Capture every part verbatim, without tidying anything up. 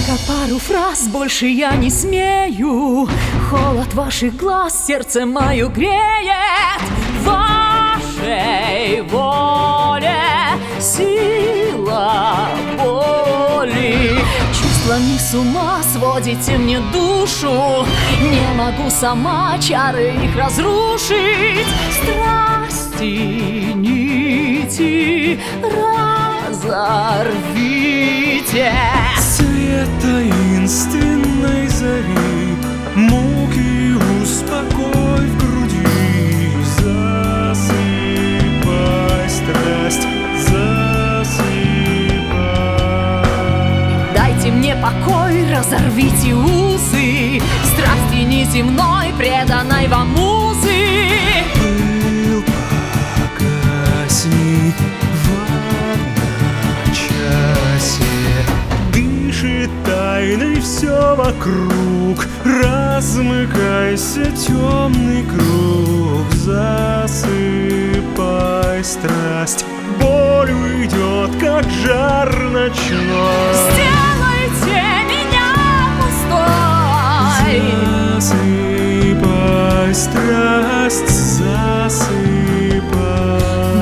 Только пару фраз, больше я не смею. Холод ваших глаз сердце мое греет. В вашей воле сила боли. Чувствами с ума сводите мне душу. Не могу сама чары их разрушить. Страсти нити разорвите. Свет таинственной зари, муки успокой в груди. Засыпай страсть, засыпай. Дайте мне покой, разорвите узы страсти неземной, преданной вам музы. Пыл погасни в одночасье, дышит тайной все вокруг. Размыкайся, темный круг, засыпай страсть. Боль уйдет, как жар ночной. Сделайте меня пустой. Засыпай страсть, засыпай.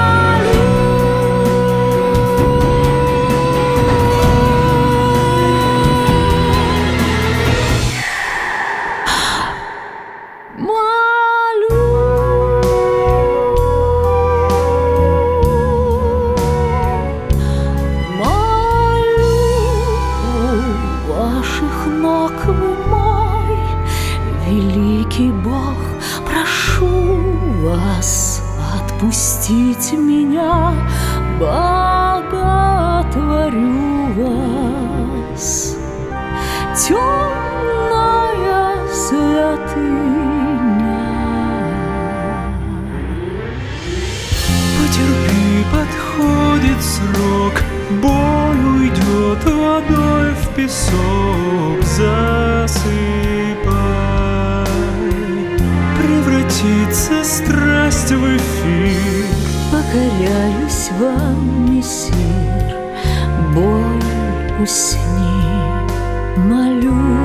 Великий Бог, прошу вас отпустить меня, боготворю вас. Темная святыня. Потерпи, подходит срок, боль уйдет водой в песок. Засыпай, превратится страсть в эфир. Покоряюсь вам, мессир, боль усни, молю.